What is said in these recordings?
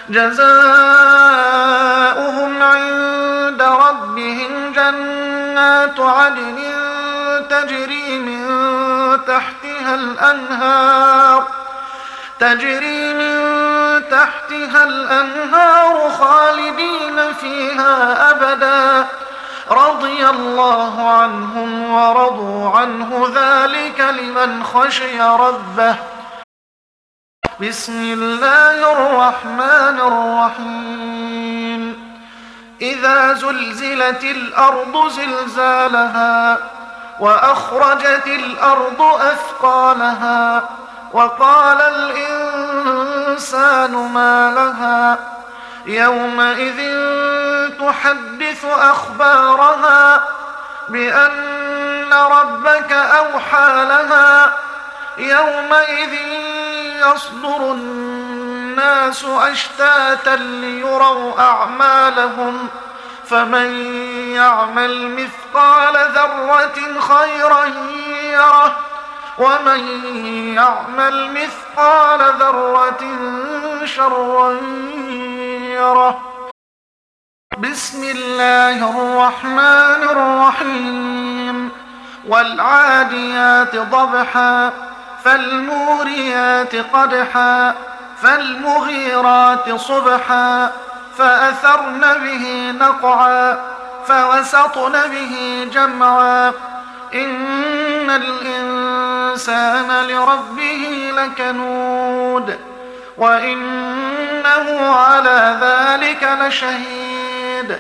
جزاؤهم عند ربهم جنات عدن تجري من تحتها الأنهار خالدين فيها أبدا رضي الله عنهم ورضوا عنه ذلك لمن خشي ربه. بسم الله الرحمن الرحيم. إذا زلزلت الأرض زلزالها وأخرجت الأرض أثقالها وقال الإنسان ما لها يومئذ تحدث أخبارها بأن ربك أوحى لها يومئذ يصدر الناس أشتاتا ليروا أعمالهم فمن يعمل مثقال ذرة خيرا يره ومن يعمل مثقال ذرة شرا يره. بسم الله الرحمن الرحيم. والعاديات ضبحا فالموريات قدحا فالمغيرات صبحا فأثرن به نقعا فوسطن به جمعا إن الإنسان لربه لكنود وإنه على ذلك لشهيد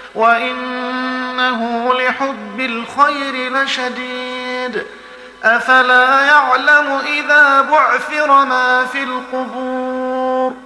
وإنه لحب الخير لشديد أفلا يعلم إذا بعثر ما في القبور